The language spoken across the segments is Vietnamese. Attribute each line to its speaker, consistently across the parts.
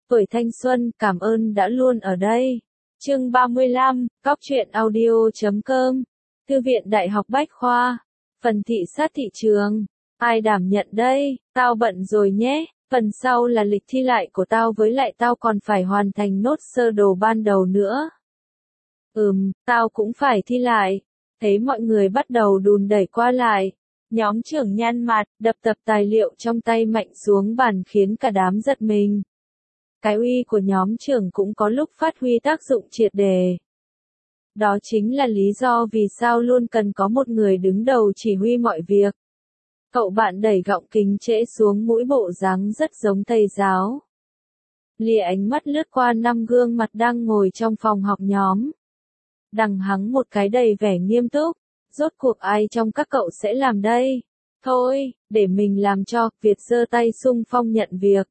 Speaker 1: Tuổi thanh xuân, cảm ơn đã luôn ở đây. Chương 35, Cóc truyện audio.com. Thư viện Đại học Bách khoa. Phần thị sát thị trường. Ai đảm nhận đây? Tao bận rồi nhé. Phần sau là lịch thi lại của tao, với lại tao còn phải hoàn thành nốt sơ đồ ban đầu nữa. Tao cũng phải thi lại. Thấy mọi người bắt đầu đùn đẩy qua lại. Nhóm trưởng nhăn mặt, đập tập tài liệu trong tay mạnh xuống bàn khiến cả đám giật mình. Cái uy của nhóm trưởng cũng có lúc phát huy tác dụng triệt đề. Đó chính là lý do vì sao luôn cần có một người đứng đầu chỉ huy mọi việc. Cậu bạn đẩy gọng kính trễ xuống mũi, bộ dáng rất giống thầy giáo. Lìa ánh mắt lướt qua 5 gương mặt đang ngồi trong phòng học nhóm. Đằng hắng một cái đầy vẻ nghiêm túc. Rốt cuộc ai trong các cậu sẽ làm đây? Thôi, để mình làm cho. Việt giơ tay xung phong nhận việc.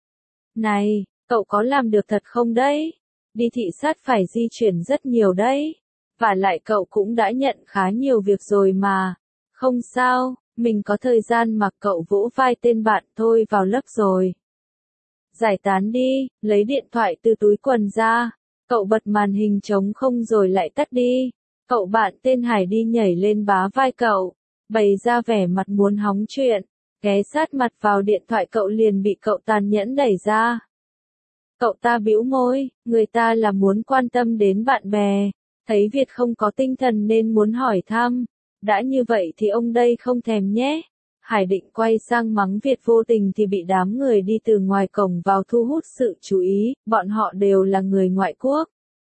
Speaker 1: Này, cậu có làm được thật không đấy? Đi thị sát phải di chuyển rất nhiều đấy. Và lại cậu cũng đã nhận khá nhiều việc rồi mà. Không sao, mình có thời gian mà. Cậu vỗ vai tên bạn. Thôi vào lớp rồi. Giải tán đi, lấy điện thoại từ túi quần ra. Cậu bật màn hình trống không rồi lại tắt đi. Cậu bạn tên Hải đi nhảy lên bá vai cậu, bày ra vẻ mặt muốn hóng chuyện, ghé sát mặt vào điện thoại cậu liền bị cậu tàn nhẫn đẩy ra. Cậu ta bĩu môi, người ta là muốn quan tâm đến bạn bè, thấy Việt không có tinh thần nên muốn hỏi thăm. Đã như vậy thì ông đây không thèm nhé. Hải định quay sang mắng Việt, vô tình thì bị đám người đi từ ngoài cổng vào thu hút sự chú ý, bọn họ đều là người ngoại quốc.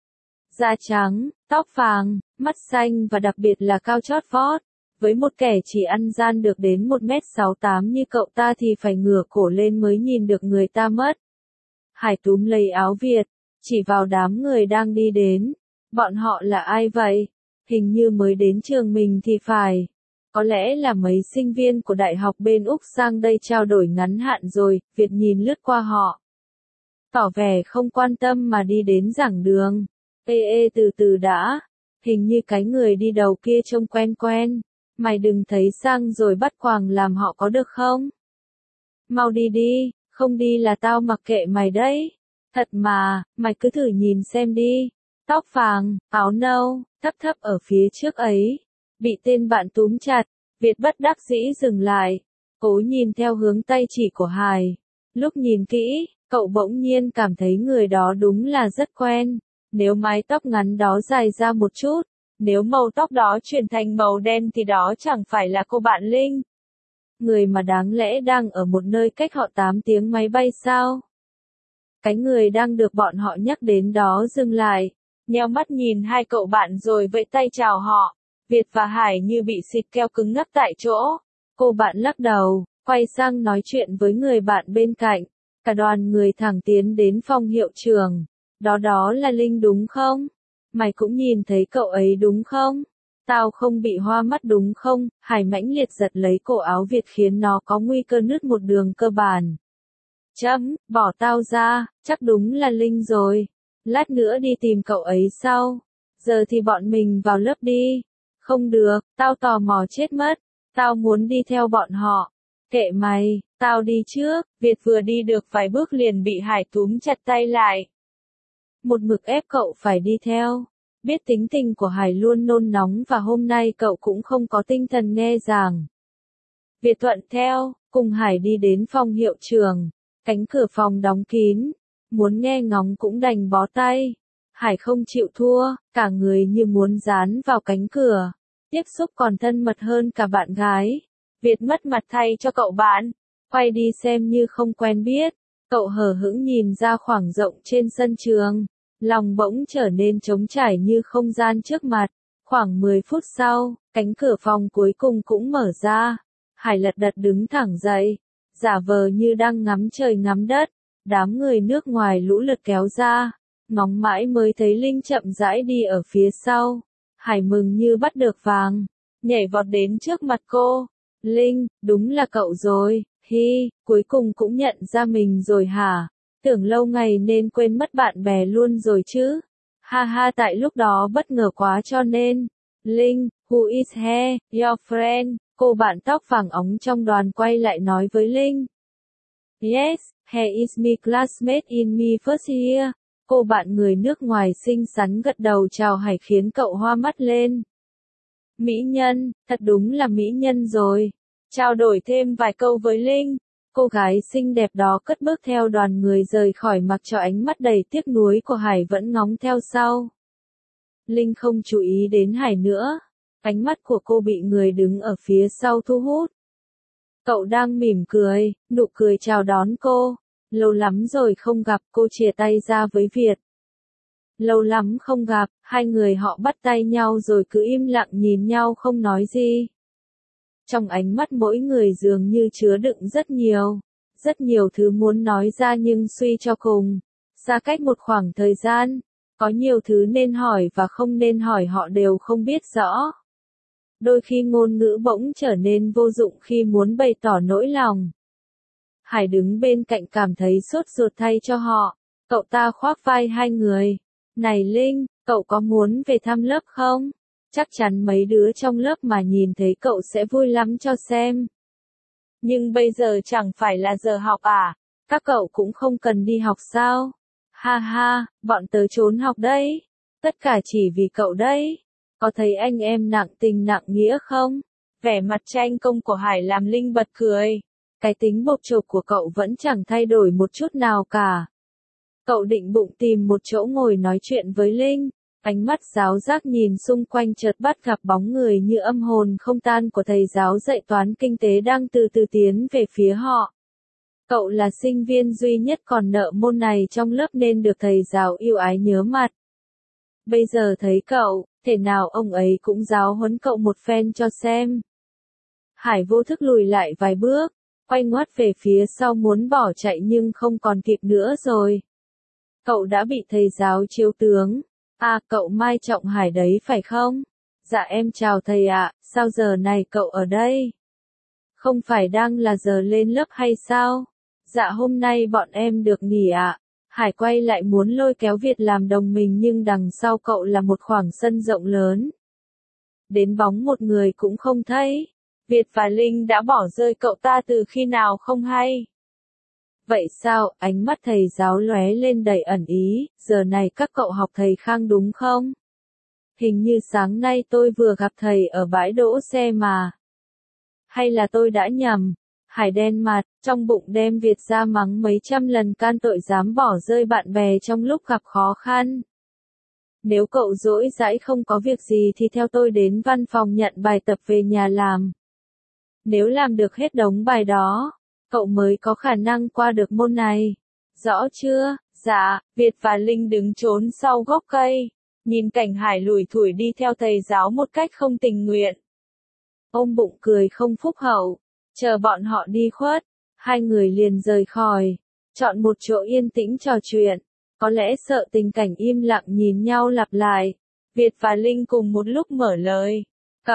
Speaker 1: Da trắng, tóc vàng, mắt xanh và đặc biệt là cao chót vót. Với một kẻ chỉ ăn gian được đến 1m68 như cậu ta thì phải ngửa cổ lên mới nhìn được người ta mất. Hải túm lấy áo Việt, chỉ vào đám người đang đi đến. Bọn họ là ai vậy? Hình như mới đến trường mình thì phải. Có lẽ là mấy sinh viên của đại học bên Úc sang đây trao đổi ngắn hạn rồi. Việt nhìn lướt qua họ, tỏ vẻ không quan tâm mà đi đến giảng đường. Từ từ đã. Hình như cái người đi đầu kia trông quen quen. Mày đừng thấy sang rồi bắt quàng làm họ có được không? Mau đi đi, không đi là tao mặc kệ mày đấy. Thật mà, mày cứ thử nhìn xem đi. Tóc vàng, áo nâu, thấp thấp ở phía trước ấy. Bị tên bạn túm chặt, Việt bất đắc dĩ dừng lại. Cố nhìn theo hướng tay chỉ của Hải. Lúc nhìn kỹ, cậu bỗng nhiên cảm thấy người đó đúng là rất quen. Nếu mái tóc ngắn đó dài ra một chút, nếu màu tóc đó chuyển thành màu đen thì đó chẳng phải là cô bạn Linh. Người mà đáng lẽ đang ở một nơi cách họ 8 tiếng máy bay sao? Cái người đang được bọn họ nhắc đến đó dừng lại, nheo mắt nhìn hai cậu bạn rồi vẫy tay chào họ. Việt và Hải như bị xịt keo cứng ngắc tại chỗ. Cô bạn lắc đầu, quay sang nói chuyện với người bạn bên cạnh. Cả đoàn người thẳng tiến đến phòng hiệu trưởng. Đó là Linh đúng không? Mày cũng nhìn thấy cậu ấy đúng không? Tao không bị hoa mắt đúng không? Hải mãnh liệt giật lấy cổ áo Việt khiến nó có nguy cơ nứt một đường cơ bản. Bỏ tao ra, chắc đúng là Linh rồi. Lát nữa đi tìm cậu ấy sau. Giờ thì bọn mình vào lớp đi. Không được, tao tò mò chết mất. Tao muốn đi theo bọn họ. Kệ mày, tao đi trước. Việt vừa đi được vài bước liền bị Hải túm chặt tay lại. Một mực ép cậu phải đi theo. Biết tính tình của Hải luôn nôn nóng và hôm nay cậu cũng không có tinh thần nghe giảng. Việt thuận theo, cùng Hải đi đến phòng hiệu trưởng. Cánh cửa phòng đóng kín. Muốn nghe ngóng cũng đành bó tay. Hải không chịu thua, cả người như muốn dán vào cánh cửa. Tiếp xúc còn thân mật hơn cả bạn gái. Việt mất mặt thay cho cậu bạn. Quay đi xem như không quen biết. Cậu hờ hững nhìn ra khoảng rộng trên sân trường. Lòng bỗng trở nên trống trải như không gian trước mặt. Khoảng 10 phút sau, cánh cửa phòng cuối cùng cũng mở ra. Hải lật đật đứng thẳng dậy, giả vờ như đang ngắm trời ngắm đất. Đám người nước ngoài lũ lượt kéo ra, ngóng mãi mới thấy Linh chậm rãi đi ở phía sau. Hải mừng như bắt được vàng, nhảy vọt đến trước mặt cô. Linh, đúng là cậu rồi, cuối cùng cũng nhận ra mình rồi hả? Tưởng lâu ngày nên quên mất bạn bè luôn rồi chứ. Ha ha, tại lúc đó bất ngờ quá cho nên. Linh, who is he, your friend? Cô bạn tóc vàng óng trong đoàn quay lại nói với Linh. Yes, He is my classmate in my first year. Cô bạn người nước ngoài xinh xắn gật đầu chào Hải khiến cậu hoa mắt lên. Mỹ nhân, thật đúng là mỹ nhân rồi. Trao đổi thêm vài câu với Linh, cô gái xinh đẹp đó cất bước theo đoàn người rời khỏi mặc cho ánh mắt đầy tiếc nuối của Hải vẫn ngóng theo sau. Linh không chú ý đến Hải nữa, ánh mắt của cô bị người đứng ở phía sau thu hút. Cậu đang mỉm cười, nụ cười chào đón cô. Lâu lắm rồi không gặp, cô chìa tay ra với Việt. Lâu lắm không gặp, hai người họ bắt tay nhau rồi cứ im lặng nhìn nhau không nói gì. Trong ánh mắt mỗi người dường như chứa đựng rất nhiều thứ muốn nói ra nhưng suy cho cùng. Xa cách một khoảng thời gian, có nhiều thứ nên hỏi và không nên hỏi họ đều không biết rõ. Đôi khi ngôn ngữ bỗng trở nên vô dụng khi muốn bày tỏ nỗi lòng. Hải đứng bên cạnh cảm thấy sốt ruột thay cho họ. Cậu ta khoác vai hai người. Này Linh, cậu có muốn về thăm lớp không? Chắc chắn mấy đứa trong lớp mà nhìn thấy cậu sẽ vui lắm cho xem. Nhưng bây giờ chẳng phải là giờ học à? Các cậu cũng không cần đi học sao? Ha ha, bọn tớ trốn học đấy. Tất cả chỉ vì cậu đấy. Có thấy anh em nặng tình nặng nghĩa không? Vẻ mặt tranh công của Hải làm Linh bật cười. Cái tính bộp chộp của cậu vẫn chẳng thay đổi một chút nào cả. Cậu định bụng tìm một chỗ ngồi nói chuyện với Linh. Ánh mắt giáo giác nhìn xung quanh chợt bắt gặp bóng người như âm hồn không tan của thầy giáo dạy toán kinh tế đang từ từ tiến về phía họ. Cậu là sinh viên duy nhất còn nợ môn này trong lớp nên được thầy giáo yêu ái nhớ mặt. Bây giờ thấy cậu, thể nào ông ấy cũng giáo huấn cậu một phen cho xem. Hải vô thức lùi lại vài bước, quay ngoắt về phía sau muốn bỏ chạy nhưng không còn kịp nữa rồi. Cậu đã bị thầy giáo chiếu tướng. À, cậu Mai Trọng Hải đấy phải không? Dạ em chào thầy ạ, sao giờ này cậu ở đây? Không phải đang là giờ lên lớp hay sao? Dạ hôm nay bọn em được nghỉ ạ. Hải quay lại muốn lôi kéo Việt làm đồng mình nhưng đằng sau cậu là một khoảng sân rộng lớn. Đến bóng một người cũng không thấy. Việt và Linh đã bỏ rơi cậu ta từ khi nào không hay. Vậy sao, ánh mắt thầy giáo lóe lên đầy ẩn ý, giờ này các cậu học thầy Khang đúng không? Hình như sáng nay tôi vừa gặp thầy ở bãi đỗ xe mà. Hay là tôi đã nhầm? Hải đen mặt, trong bụng đem Việt ra mắng mấy trăm lần can tội dám bỏ rơi bạn bè trong lúc gặp khó khăn. Nếu cậu rỗi rãi không có việc gì thì theo tôi đến văn phòng nhận bài tập về nhà làm. Nếu làm được hết đống bài đó, cậu mới có khả năng qua được môn này. Rõ chưa? Dạ, Việt và Linh đứng trốn sau gốc cây, nhìn cảnh Hải lủi thủi đi theo thầy giáo một cách không tình nguyện. Ôm bụng cười không phúc hậu, chờ bọn họ đi khuất, hai người liền rời khỏi, chọn một chỗ yên tĩnh trò chuyện. Có lẽ sợ tình cảnh im lặng nhìn nhau lặp lại, Việt và Linh cùng một lúc mở lời.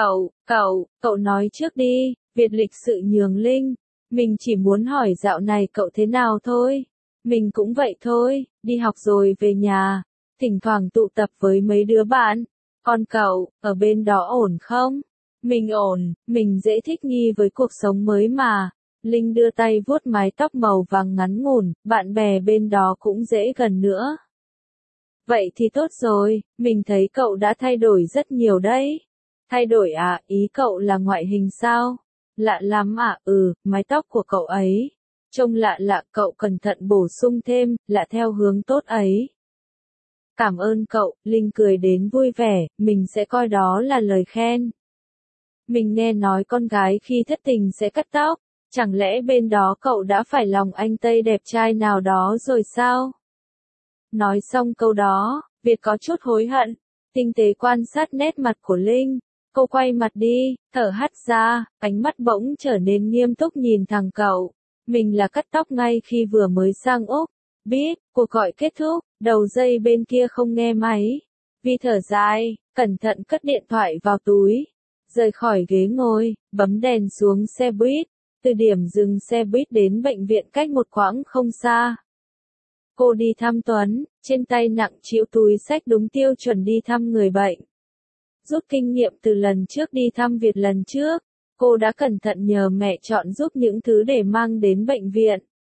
Speaker 1: Cậu nói trước đi, Việt lịch sự nhường Linh. Mình chỉ muốn hỏi dạo này cậu thế nào thôi. Mình cũng vậy thôi, đi học rồi về nhà, thỉnh thoảng tụ tập với mấy đứa bạn. Còn cậu, ở bên đó ổn không? Mình ổn, mình dễ thích nghi với cuộc sống mới mà. Linh đưa tay vuốt mái tóc màu vàng ngắn ngủn, bạn bè bên đó cũng dễ gần nữa. Vậy thì tốt rồi, mình thấy cậu đã thay đổi rất nhiều đấy. Thay đổi à, ý cậu là ngoại hình sao? Lạ lắm à, mái tóc của cậu ấy. Trông lạ lạ, cậu cẩn thận bổ sung thêm, lạ theo hướng tốt ấy. Cảm ơn cậu, Linh cười đến vui vẻ, mình sẽ coi đó là lời khen. Mình nghe nói con gái khi thất tình sẽ cắt tóc, chẳng lẽ bên đó cậu đã phải lòng anh Tây đẹp trai nào đó rồi sao? Nói xong câu đó, Việt có chút hối hận, tinh tế quan sát nét mặt của Linh. Cô quay mặt đi, thở hắt ra, ánh mắt bỗng trở nên nghiêm túc nhìn thẳng cậu. Mình là cắt tóc ngay khi vừa mới sang Úc. Biết, cuộc gọi kết thúc, đầu dây bên kia không nghe máy. Vi thở dài, cẩn thận cất điện thoại vào túi. Rời khỏi ghế ngồi, bấm đèn xuống xe buýt. Từ điểm dừng xe buýt đến bệnh viện cách một quãng không xa. Cô đi thăm Tuấn, trên tay nặng trĩu túi xách đúng tiêu chuẩn đi thăm người bệnh. Rút kinh nghiệm từ lần trước đi thăm Việt lần trước, cô đã cẩn thận nhờ mẹ chọn giúp những thứ để mang đến bệnh viện.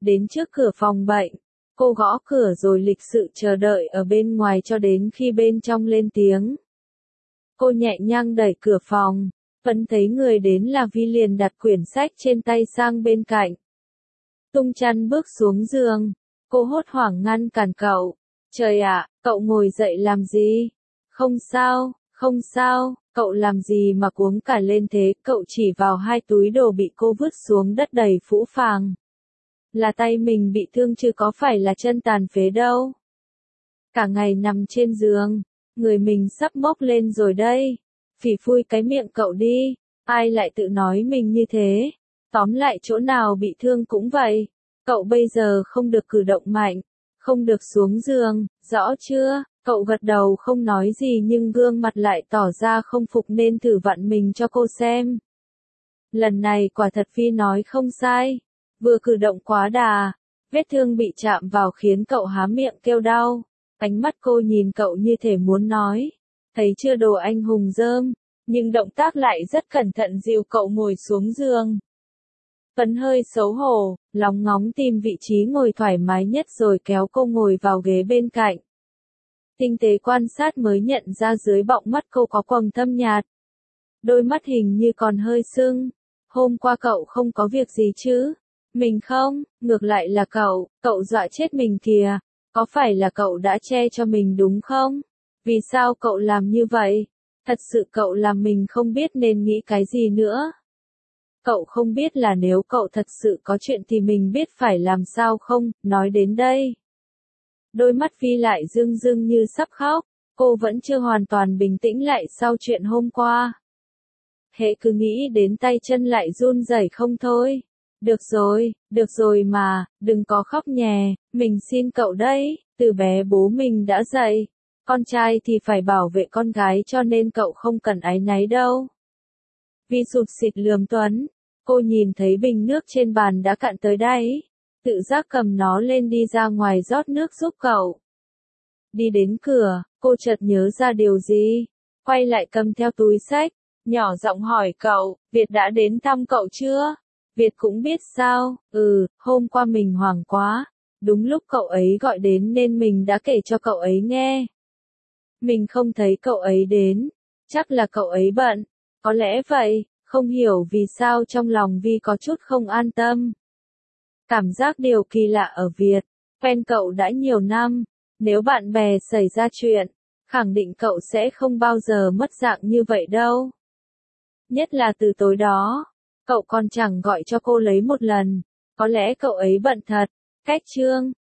Speaker 1: đến trước cửa phòng bệnh. Cô gõ cửa rồi lịch sự chờ đợi ở bên ngoài cho đến khi bên trong lên tiếng. Cô nhẹ nhàng đẩy cửa phòng, vẫn thấy người đến là Vi liền đặt quyển sách trên tay sang bên cạnh. Tung chăn bước xuống giường, cô hốt hoảng ngăn cản cậu. Trời ạ, cậu ngồi dậy làm gì? Không sao, không sao, cậu làm gì mà cuống cả lên thế? Cậu chỉ vào hai túi đồ bị cô vứt xuống đất đầy phũ phàng. Là tay mình bị thương chứ có phải là chân tàn phế đâu. Cả ngày nằm trên giường, người mình sắp mốc lên rồi đây. Phỉ phui cái miệng cậu đi, ai lại tự nói mình như thế. Tóm lại chỗ nào bị thương cũng vậy. Cậu bây giờ không được cử động mạnh, không được xuống giường, rõ chưa? Cậu gật đầu không nói gì nhưng gương mặt lại tỏ ra không phục nên thử vặn mình cho cô xem. Lần này quả thật Vi nói không sai. Vừa cử động quá đà, vết thương bị chạm vào khiến cậu há miệng kêu đau. Ánh mắt cô nhìn cậu như thể muốn nói, thấy chưa đồ anh hùng rơm, nhưng động tác lại rất cẩn thận dìu cậu ngồi xuống giường. Vẫn hơi xấu hổ, lóng ngóng tìm vị trí ngồi thoải mái nhất rồi kéo cô ngồi vào ghế bên cạnh. Tinh tế quan sát mới nhận ra dưới bọng mắt cô có quầng thâm nhạt. Đôi mắt hình như còn hơi sưng. Hôm qua cậu không có việc gì chứ? Mình không, ngược lại là cậu dọa chết mình kìa. Có phải là cậu đã che cho mình đúng không? Vì sao cậu làm như vậy? Thật sự cậu làm mình không biết nên nghĩ cái gì nữa. Cậu không biết là nếu cậu thật sự có chuyện thì mình biết phải làm sao không? Nói đến đây, đôi mắt Vi lại rưng rưng như sắp khóc. Cô vẫn chưa hoàn toàn bình tĩnh lại sau chuyện hôm qua. Hễ cứ nghĩ đến tay chân lại run rẩy không thôi. Được rồi mà, đừng có khóc nhè, mình xin cậu đấy, từ bé bố mình đã dạy. Con trai thì phải bảo vệ con gái cho nên cậu không cần áy náy đâu. Vi sụt sịt lườm Tuấn, cô nhìn thấy bình nước trên bàn đã cạn tới đáy. Tự giác cầm nó lên đi ra ngoài rót nước giúp cậu. Đi đến cửa, cô chợt nhớ ra điều gì. Quay lại cầm theo túi sách, nhỏ giọng hỏi cậu, Việt đã đến thăm cậu chưa? Việt cũng biết sao, hôm qua mình hoảng quá. Đúng lúc cậu ấy gọi đến nên mình đã kể cho cậu ấy nghe. Mình không thấy cậu ấy đến, chắc là cậu ấy bận. Có lẽ vậy, không hiểu vì sao trong lòng Vi có chút không an tâm. Cảm giác điều kỳ lạ ở Việt, quen cậu đã nhiều năm, nếu bạn bè xảy ra chuyện, khẳng định cậu sẽ không bao giờ mất dạng như vậy đâu. Nhất là từ tối đó, cậu còn chẳng gọi cho cô lấy một lần, có lẽ cậu ấy bận thật. Cách chương